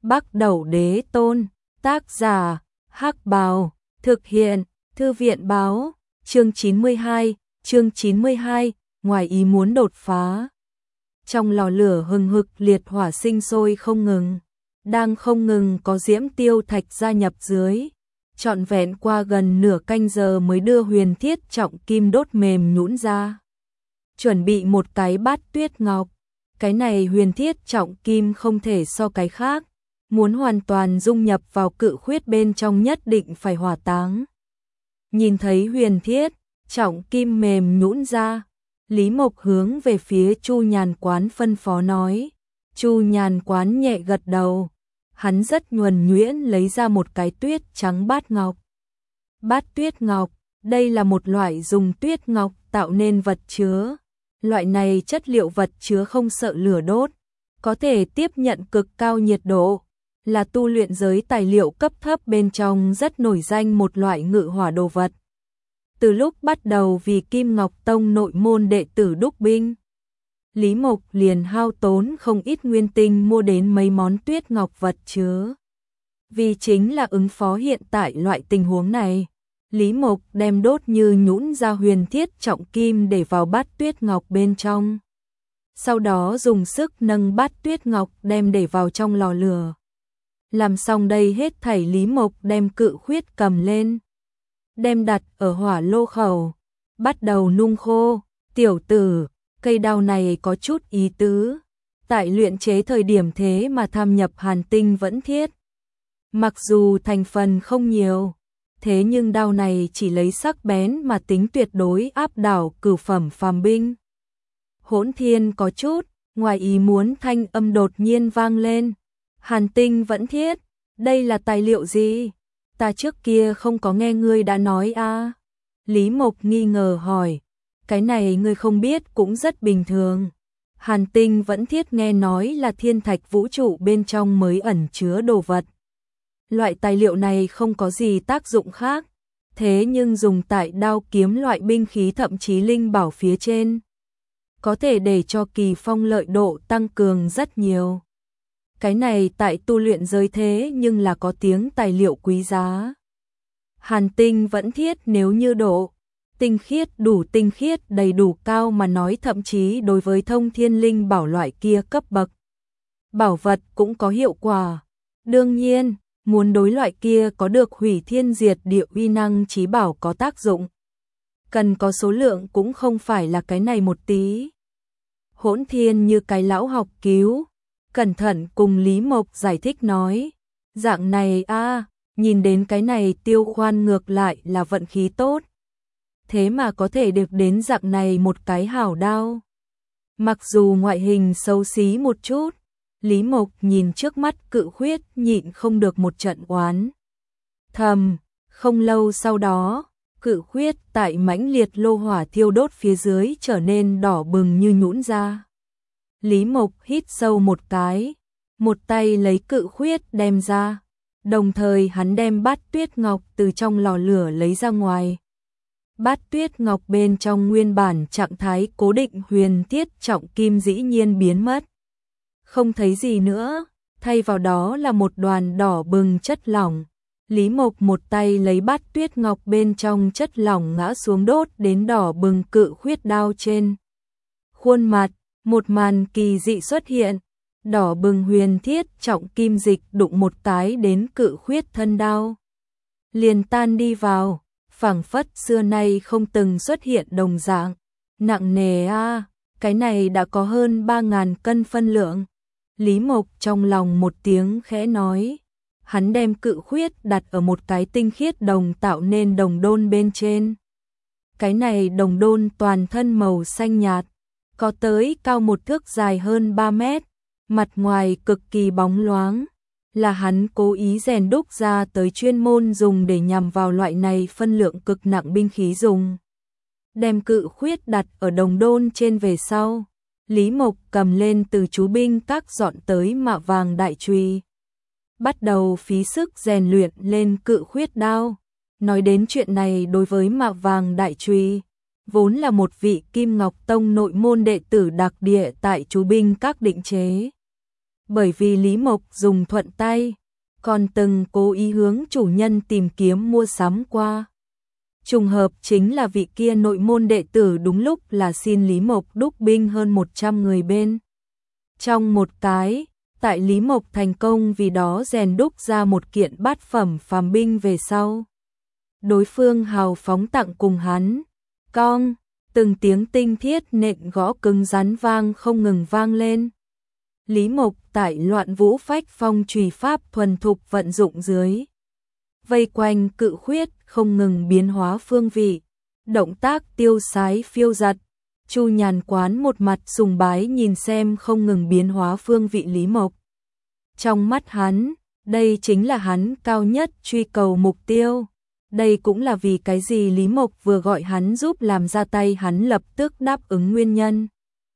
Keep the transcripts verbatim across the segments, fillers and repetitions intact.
Bắc Đẩu Đế Tôn, tác giả, Hắc Bào, thực hiện, Thư viện báo, chương chín mươi hai, chương chín mươi hai, ngoài ý muốn đột phá. Trong lò lửa hừng hực liệt hỏa sinh sôi không ngừng, đang không ngừng có diễm tiêu thạch gia nhập dưới. Trọn vẹn qua gần nửa canh giờ mới đưa huyền thiết trọng kim đốt mềm nhũn ra. Chuẩn bị một cái bát tuyết ngọc. Cái này huyền thiết trọng kim không thể so cái khác. Muốn hoàn toàn dung nhập vào cự khuyết bên trong nhất định phải hỏa táng. Nhìn thấy huyền thiết trọng kim mềm nhũn ra, Lý Mộc hướng về phía Chu Nhàn Quán phân phó nói. Chu Nhàn Quán nhẹ gật đầu. Hắn rất nhuần nhuyễn lấy ra một cái tuyết trắng bát ngọc. Bát tuyết ngọc, đây là một loại dùng tuyết ngọc tạo nên vật chứa. Loại này chất liệu vật chứa không sợ lửa đốt, có thể tiếp nhận cực cao nhiệt độ, là tu luyện giới tài liệu cấp thấp bên trong rất nổi danh một loại ngự hỏa đồ vật. Từ lúc bắt đầu vì Kim Ngọc Tông nội môn đệ tử đúc binh, Lý Mộc liền hao tốn không ít nguyên tinh mua đến mấy món tuyết ngọc vật chứa. Vì chính là ứng phó hiện tại loại tình huống này, Lý Mộc đem đốt như nhũn ra huyền thiết trọng kim để vào bát tuyết ngọc bên trong. Sau đó dùng sức nâng bát tuyết ngọc đem để vào trong lò lửa. Làm xong đây hết thảy Lý Mộc đem cự khuyết cầm lên, đem đặt ở hỏa lô khẩu, bắt đầu nung khô. Tiểu tử, cây đao này có chút ý tứ, tại luyện chế thời điểm thế mà tham nhập hàn tinh vẫn thiết. Mặc dù thành phần không nhiều, thế nhưng đao này chỉ lấy sắc bén mà tính tuyệt đối áp đảo cửu phẩm phàm binh. Hỗn Thiên có chút ngoài ý muốn thanh âm đột nhiên vang lên. Hàn tinh vẫn thiết, đây là tài liệu gì? Ta trước kia không có nghe ngươi đã nói a. À? Lý Mộc nghi ngờ hỏi. Cái này ngươi không biết cũng rất bình thường. Hàn tinh vẫn thiết nghe nói là thiên thạch vũ trụ bên trong mới ẩn chứa đồ vật. Loại tài liệu này không có gì tác dụng khác, thế nhưng dùng tại đao kiếm loại binh khí thậm chí linh bảo phía trên, có thể để cho kỳ phong lợi độ tăng cường rất nhiều. Cái này tại tu luyện giới thế nhưng là có tiếng tài liệu quý giá. Hàn tinh vẫn thiết nếu như độ tinh khiết đủ tinh khiết đầy đủ cao mà nói, thậm chí đối với thông thiên linh bảo loại kia cấp bậc bảo vật cũng có hiệu quả. Đương nhiên, muốn đối loại kia có được hủy thiên diệt địa uy năng chí bảo có tác dụng, cần có số lượng cũng không phải là cái này một tí. Hỗn Thiên như cái lão học cứu, cẩn thận cùng Lý Mộc giải thích nói, dạng này a, à, nhìn đến cái này Tiêu Khoan ngược lại là vận khí tốt. Thế mà có thể được đến dạng này một cái hảo đao. Mặc dù ngoại hình xấu xí một chút, Lý Mộc nhìn trước mắt cự khuyết nhịn không được một trận oán thầm. Không lâu sau đó, cự khuyết tại mãnh liệt lô hỏa thiêu đốt phía dưới trở nên đỏ bừng như nhũn ra. Lý Mộc hít sâu một cái, một tay lấy cự khuyết đem ra, đồng thời hắn đem bát tuyết ngọc từ trong lò lửa lấy ra ngoài. Bát tuyết ngọc bên trong nguyên bản trạng thái cố định huyền thiết trọng kim dĩ nhiên biến mất, không thấy gì nữa, thay vào đó là một đoàn đỏ bừng chất lỏng. Lý Mộc một tay lấy bát tuyết ngọc bên trong chất lỏng ngã xuống đốt đến đỏ bừng cự khuyết đao trên. Khuôn mặt, một màn kỳ dị xuất hiện, đỏ bừng huyền thiết trọng kim dịch đụng một cái đến cự khuyết thân đao, liền tan đi vào, phảng phất xưa nay không từng xuất hiện đồng dạng. Nặng nề a, à, cái này đã có hơn ba ngàn cân phân lượng. Lý Mộc trong lòng một tiếng khẽ nói, hắn đem cự khuyết đặt ở một cái tinh khiết đồng tạo nên đồng đôn bên trên. Cái này đồng đôn toàn thân màu xanh nhạt, có tới cao một thước dài hơn ba mét, mặt ngoài cực kỳ bóng loáng, là hắn cố ý rèn đúc ra tới chuyên môn dùng để nhằm vào loại này phân lượng cực nặng binh khí dùng. Đem cự khuyết đặt ở đồng đôn trên về sau, Lý Mộc cầm lên từ chú binh các dọn tới mạ vàng đại chùy, bắt đầu phí sức rèn luyện lên cự khuyết đao. Nói đến chuyện này, đối với mạ vàng đại chùy, vốn là một vị Kim Ngọc Tông nội môn đệ tử đặc địa tại chú binh các định chế. Bởi vì Lý Mộc dùng thuận tay, còn từng cố ý hướng chủ nhân tìm kiếm mua sắm qua. Trùng hợp chính là vị kia nội môn đệ tử đúng lúc là xin Lý Mộc đúc binh hơn một trăm người bên. Trong một cái, tại Lý Mộc thành công vì đó rèn đúc ra một kiện bát phẩm phàm binh về sau. Đối phương hào phóng tặng cùng hắn, cong, từng tiếng tinh thiết nện gõ cứng rắn vang không ngừng vang lên. Lý Mộc tại Loạn Vũ Phách Phong chùy pháp thuần thục vận dụng dưới. Vây quanh cự khuyết không ngừng biến hóa phương vị, động tác tiêu sái phiêu giật. Chu Nhàn Quán một mặt sùng bái nhìn xem không ngừng biến hóa phương vị Lý Mộc. Trong mắt hắn, đây chính là hắn cao nhất truy cầu mục tiêu. Đây cũng là vì cái gì Lý Mộc vừa gọi hắn giúp làm ra tay hắn lập tức đáp ứng nguyên nhân.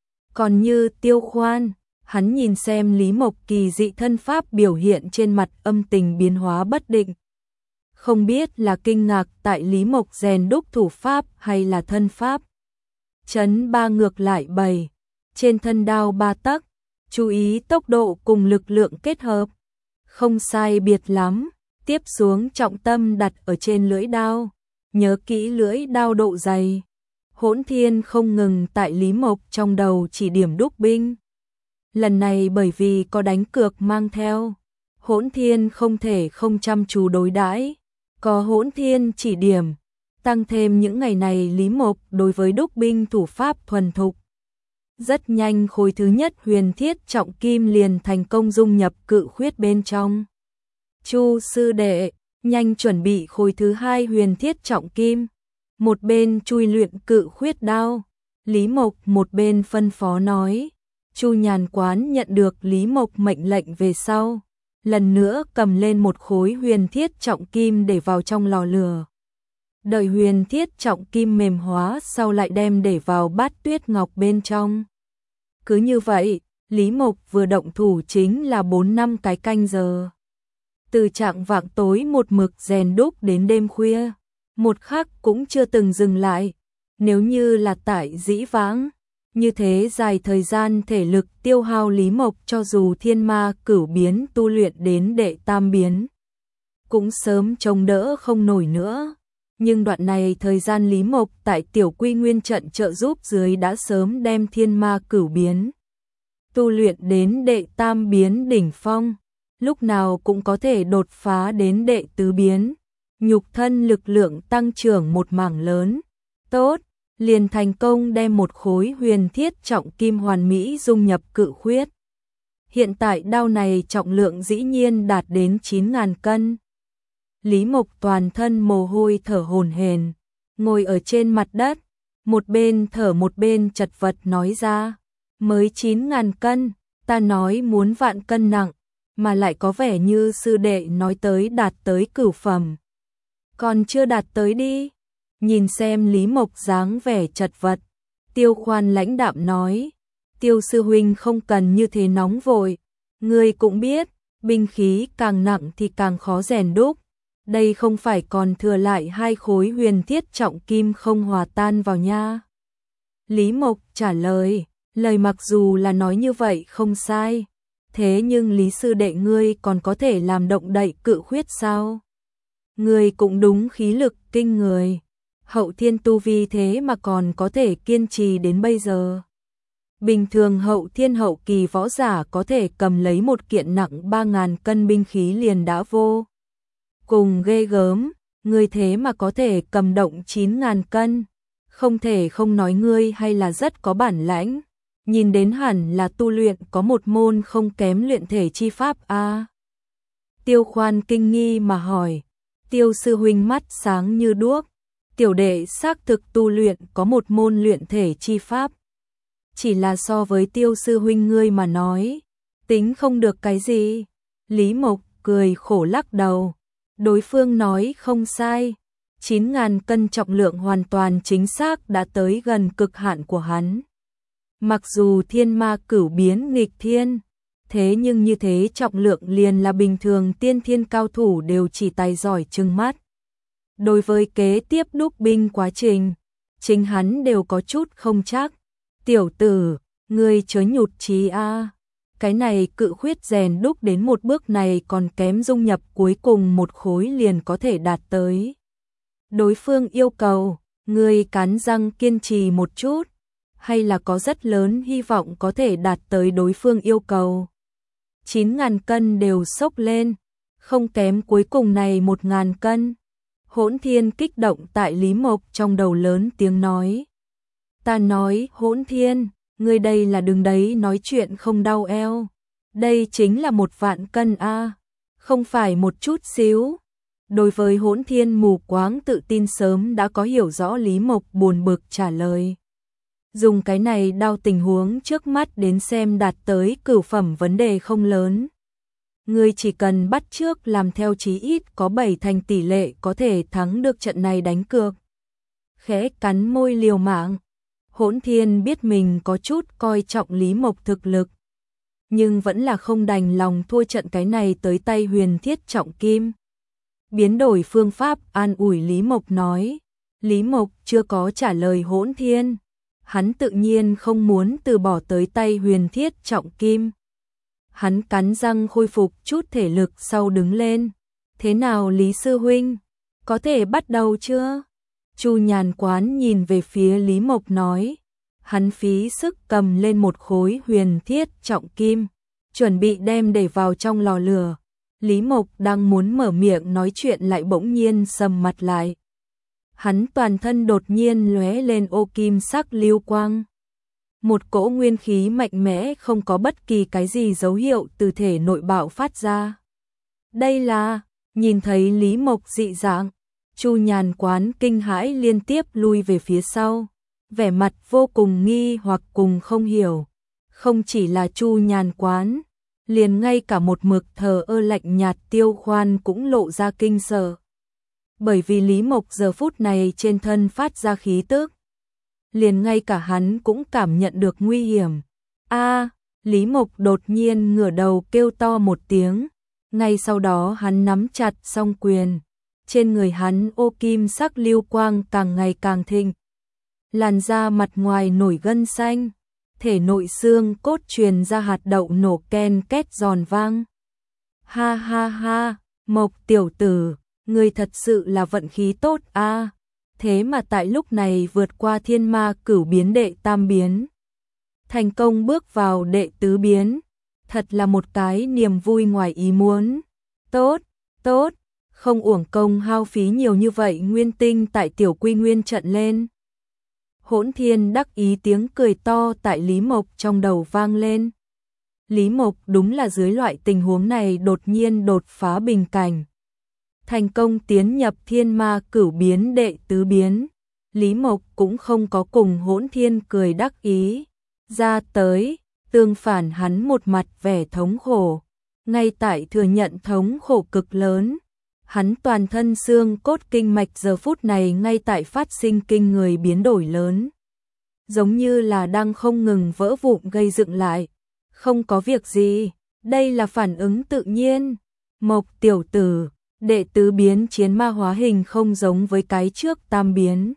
Còn như Tiêu Khoan, hắn nhìn xem Lý Mộc kỳ dị thân pháp biểu hiện trên mặt âm tình biến hóa bất định. Không biết là kinh ngạc tại Lý Mộc rèn đúc thủ pháp hay là thân pháp. Chấn ba ngược lại bày, trên thân đao ba tấc, chú ý tốc độ cùng lực lượng kết hợp. Không sai biệt lắm, tiếp xuống trọng tâm đặt ở trên lưỡi đao, nhớ kỹ lưỡi đao độ dày. Hỗn Thiên không ngừng tại Lý Mộc trong đầu chỉ điểm đúc binh. Lần này bởi vì có đánh cược mang theo, Hỗn Thiên không thể không chăm chú đối đãi, có Hỗn Thiên chỉ điểm, tăng thêm những ngày này Lý Mộc đối với đúc binh thủ pháp thuần thục. Rất nhanh khối thứ nhất huyền thiết trọng kim liền thành công dung nhập cự khuyết bên trong. Chu sư đệ, nhanh chuẩn bị khối thứ hai huyền thiết trọng kim. Một bên chui luyện cự khuyết đao, Lý Mộc một bên phân phó nói. Chu Nhàn Quán nhận được Lý Mộc mệnh lệnh về sau, lần nữa cầm lên một khối huyền thiết trọng kim để vào trong lò lửa. Đợi huyền thiết trọng kim mềm hóa sau lại đem để vào bát tuyết ngọc bên trong. Cứ như vậy, Lý Mộc vừa động thủ chính là bốn năm cái canh giờ. Từ trạng vạng tối một mực rèn đúc đến đêm khuya, một khắc cũng chưa từng dừng lại. Nếu như là tại dĩ vãng, như thế dài thời gian thể lực tiêu hao Lý Mộc cho dù thiên ma cửu biến tu luyện đến đệ tam biến, cũng sớm chống đỡ không nổi nữa. Nhưng đoạn này thời gian Lý Mộc tại tiểu quy nguyên trận trợ giúp dưới đã sớm đem thiên ma cửu biến tu luyện đến đệ tam biến đỉnh phong, lúc nào cũng có thể đột phá đến đệ tứ biến, nhục thân lực lượng tăng trưởng một mảng lớn. Tốt, liền thành công đem một khối huyền thiết trọng kim hoàn mỹ dung nhập cự khuyết. Hiện tại đao này trọng lượng dĩ nhiên đạt đến chín nghìn cân. Lý Mộc toàn thân mồ hôi thở hổn hển, ngồi ở trên mặt đất, một bên thở một bên chật vật nói ra, mới chín nghìn cân, ta nói muốn vạn cân nặng, mà lại có vẻ như sư đệ nói tới đạt tới cửu phẩm. Còn chưa đạt tới đi. Nhìn xem Lý Mộc dáng vẻ chật vật, Tiêu Khoan lãnh đạm nói, Tiêu sư huynh không cần như thế nóng vội, ngươi cũng biết, binh khí càng nặng thì càng khó rèn đúc. Đây không phải còn thừa lại hai khối huyền thiết trọng kim không hòa tan vào nha. Lý Mộc trả lời, lời mặc dù là nói như vậy không sai, thế nhưng Lý sư đệ ngươi còn có thể làm động đậy cự khuyết sao? Ngươi cũng đúng khí lực kinh người, hậu thiên tu vi thế mà còn có thể kiên trì đến bây giờ. Bình thường hậu thiên hậu kỳ võ giả có thể cầm lấy một kiện nặng ba nghìn cân binh khí liền đã vô cùng ghê gớm, ngươi thế mà có thể cầm động chín nghìn cân, không thể không nói ngươi hay là rất có bản lãnh, nhìn đến hẳn là tu luyện có một môn không kém luyện thể chi pháp a. À. Tiêu Khoan kinh nghi mà hỏi, Tiêu sư huynh mắt sáng như đuốc, tiểu đệ xác thực tu luyện có một môn luyện thể chi pháp. Chỉ là so với Tiêu sư huynh ngươi mà nói, tính không được cái gì. Lý Mộc cười khổ lắc đầu. Đối phương nói không sai, chín nghìn cân trọng lượng hoàn toàn chính xác đã tới gần cực hạn của hắn. Mặc dù thiên ma cửu biến nghịch thiên, thế nhưng như thế trọng lượng liền là bình thường tiên thiên cao thủ đều chỉ tài giỏi trừng mắt. Đối với kế tiếp đúc binh quá trình, chính hắn đều có chút không chắc. Tiểu tử, ngươi chớ nhụt chí a. Cái này cự khuyết rèn đúc đến một bước này còn kém dung nhập cuối cùng một khối liền có thể đạt tới. Đối phương yêu cầu, ngươi cắn răng kiên trì một chút, hay là có rất lớn hy vọng có thể đạt tới đối phương yêu cầu. chín ngàn cân đều sốc lên, không kém cuối cùng này một ngàn cân. Hỗn Thiên kích động tại Lý Mộc trong đầu lớn tiếng nói. Ta nói, Hỗn Thiên, ngươi đây là đừng đấy nói chuyện không đau eo. Đây chính là một vạn cân a, không phải một chút xíu. Đối với Hỗn Thiên mù quáng tự tin sớm đã có hiểu rõ, Lý Mộc buồn bực trả lời. Dùng cái này đau tình huống trước mắt đến xem đạt tới cửu phẩm vấn đề không lớn. Ngươi chỉ cần bắt chước làm theo, chí ít có bảy thành tỷ lệ có thể thắng được trận này đánh cược. Khẽ cắn môi liều mạng. Hỗn Thiên biết mình có chút coi trọng Lý Mộc thực lực, nhưng vẫn là không đành lòng thua trận cái này tới tay huyền thiết trọng kim. Biến đổi phương pháp an ủi Lý Mộc nói. Lý Mộc chưa có trả lời Hỗn Thiên. Hắn tự nhiên không muốn từ bỏ tới tay huyền thiết trọng kim. Hắn cắn răng khôi phục chút thể lực sau đứng lên. Thế nào Lý sư huynh? Có thể bắt đầu chưa? Chu Nhàn Quán nhìn về phía Lý Mộc nói. Hắn phí sức cầm lên một khối huyền thiết trọng kim, chuẩn bị đem để vào trong lò lửa. Lý Mộc đang muốn mở miệng nói chuyện lại bỗng nhiên sầm mặt lại. Hắn toàn thân đột nhiên lóe lên ô kim sắc lưu quang. Một cỗ nguyên khí mạnh mẽ không có bất kỳ cái gì dấu hiệu từ thể nội bạo phát ra. Đây là, nhìn thấy Lý Mộc dị dạng, Chu Nhàn Quán kinh hãi liên tiếp lui về phía sau, vẻ mặt vô cùng nghi hoặc cùng không hiểu. Không chỉ là Chu Nhàn Quán, liền ngay cả một mực thờ ơ lạnh nhạt Tiêu Khoan cũng lộ ra kinh sợ. Bởi vì Lý Mộc giờ phút này trên thân phát ra khí tức, liền ngay cả hắn cũng cảm nhận được nguy hiểm. A, Lý Mộc đột nhiên ngửa đầu kêu to một tiếng, ngay sau đó hắn nắm chặt song quyền, trên người hắn ô kim sắc lưu quang càng ngày càng thịnh. Làn da mặt ngoài nổi gân xanh, thể nội xương cốt truyền ra hạt đậu nổ ken két giòn vang. Ha ha ha, Mộc tiểu tử, ngươi thật sự là vận khí tốt a. À. Thế mà tại lúc này vượt qua thiên ma cửu biến đệ tam biến, thành công bước vào đệ tứ biến, thật là một cái niềm vui ngoài ý muốn. Tốt, tốt, không uổng công hao phí nhiều như vậy nguyên tinh tại tiểu quy nguyên trận lên. Hỗn Thiên đắc ý tiếng cười to tại Lý Mộc trong đầu vang lên. Lý Mộc đúng là dưới loại tình huống này đột nhiên đột phá bình cảnh, thành công tiến nhập thiên ma cửu biến đệ tứ biến. Lý Mộc cũng không có cùng Hỗn Thiên cười đắc ý ra tới, tương phản hắn một mặt vẻ thống khổ. Ngay tại thừa nhận thống khổ cực lớn, hắn toàn thân xương cốt kinh mạch giờ phút này ngay tại phát sinh kinh người biến đổi lớn, giống như là đang không ngừng vỡ vụn gây dựng lại. Không có việc gì, đây là phản ứng tự nhiên. Mộc tiểu tử, đệ tứ biến chiến ma hóa hình không giống với cái trước tam biến.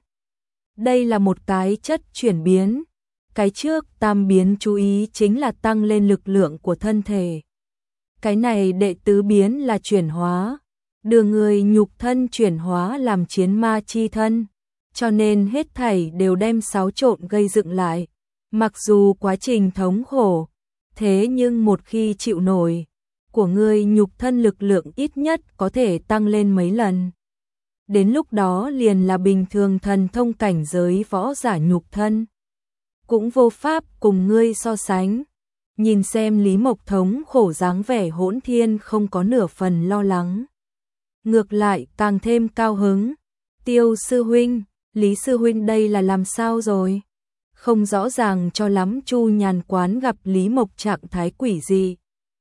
Đây là một cái chất chuyển biến. Cái trước tam biến chú ý chính là tăng lên lực lượng của thân thể. Cái này đệ tứ biến là chuyển hóa, đưa người nhục thân chuyển hóa làm chiến ma chi thân, cho nên hết thảy đều đem xáo trộn gây dựng lại. Mặc dù quá trình thống khổ, thế nhưng một khi chịu nổi, của ngươi nhục thân lực lượng ít nhất có thể tăng lên mấy lần. Đến lúc đó liền là bình thường thần thông cảnh giới võ giả nhục thân, cũng vô pháp cùng ngươi so sánh. Nhìn xem Lý Mộc thống khổ dáng vẻ, Hỗn Thiên không có nửa phần lo lắng, ngược lại càng thêm cao hứng. Tiêu sư huynh, Lý sư huynh đây là làm sao rồi? Không rõ ràng cho lắm. Chu Nhàn Quán gặp Lý Mộc trạng thái quỷ dị,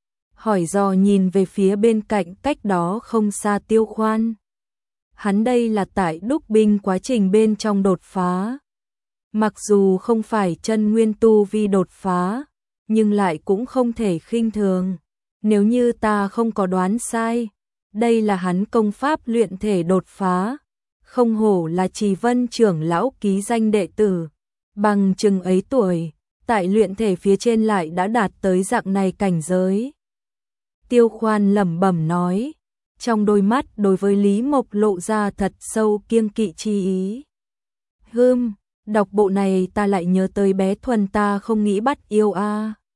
hỏi dò nhìn về phía bên cạnh cách đó không xa Tiêu Khoan. Hắn đây là tại đúc binh quá trình bên trong đột phá. Mặc dù không phải chân nguyên tu vi đột phá, nhưng lại cũng không thể khinh thường. Nếu như ta không có đoán sai, đây là hắn công pháp luyện thể đột phá. Không hổ là Trì Vân trưởng lão ký danh đệ tử, bằng chừng ấy tuổi, tại luyện thể phía trên lại đã đạt tới dạng này cảnh giới. Tiêu Khoan lẩm bẩm nói, trong đôi mắt đối với Lý Mộc lộ ra thật sâu kiêng kỵ chi ý. Hừm, đọc bộ này ta lại nhớ tới bé Thuần ta không nghĩ bắt yêu a.